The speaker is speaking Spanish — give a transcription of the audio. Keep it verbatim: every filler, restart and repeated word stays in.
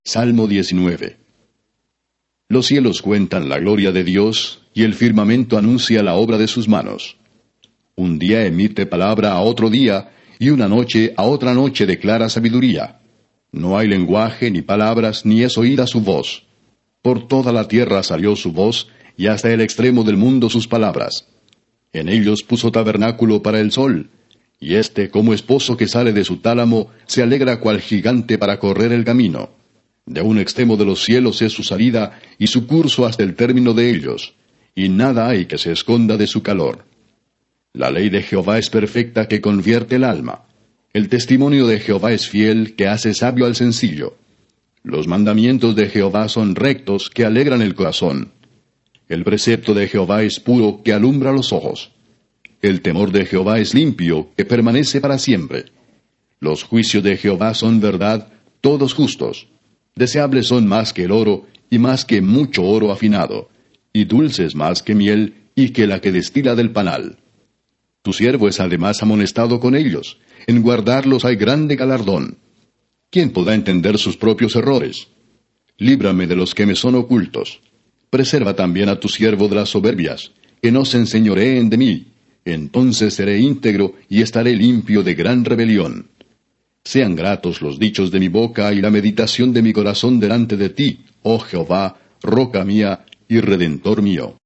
Salmo diecinueve. Los cielos cuentan la gloria de Dios, y el firmamento anuncia la obra de sus manos. Un día emite palabra a otro día, y una noche a otra noche declara sabiduría. No hay lenguaje, ni palabras, ni es oída su voz. Por toda la tierra salió su voz, y hasta el extremo del mundo sus palabras. En ellos puso tabernáculo para el sol, y éste, como esposo que sale de su tálamo, se alegra cual gigante para correr el camino. De un extremo de los cielos es su salida, y su curso hasta el término de ellos, y nada hay que se esconda de su calor. La ley de Jehová es perfecta, que convierte el alma. El testimonio de Jehová es fiel, que hace sabio al sencillo. Los mandamientos de Jehová son rectos, que alegran el corazón. El precepto de Jehová es puro, que alumbra los ojos. El temor de Jehová es limpio, que permanece para siempre. Los juicios de Jehová son verdad, todos justos. Deseables son más que el oro, y más que mucho oro afinado, y dulces más que miel, y que la que destila del panal. Tu siervo es además amonestado con ellos, en guardarlos hay grande galardón. ¿Quién podrá entender sus propios errores? Líbrame de los que me son ocultos. Preserva también a tu siervo de las soberbias, que no se enseñoreen de mí. Entonces seré íntegro y estaré limpio de gran rebelión. Sean gratos los dichos de mi boca y la meditación de mi corazón delante de ti, oh Jehová, roca mía y redentor mío.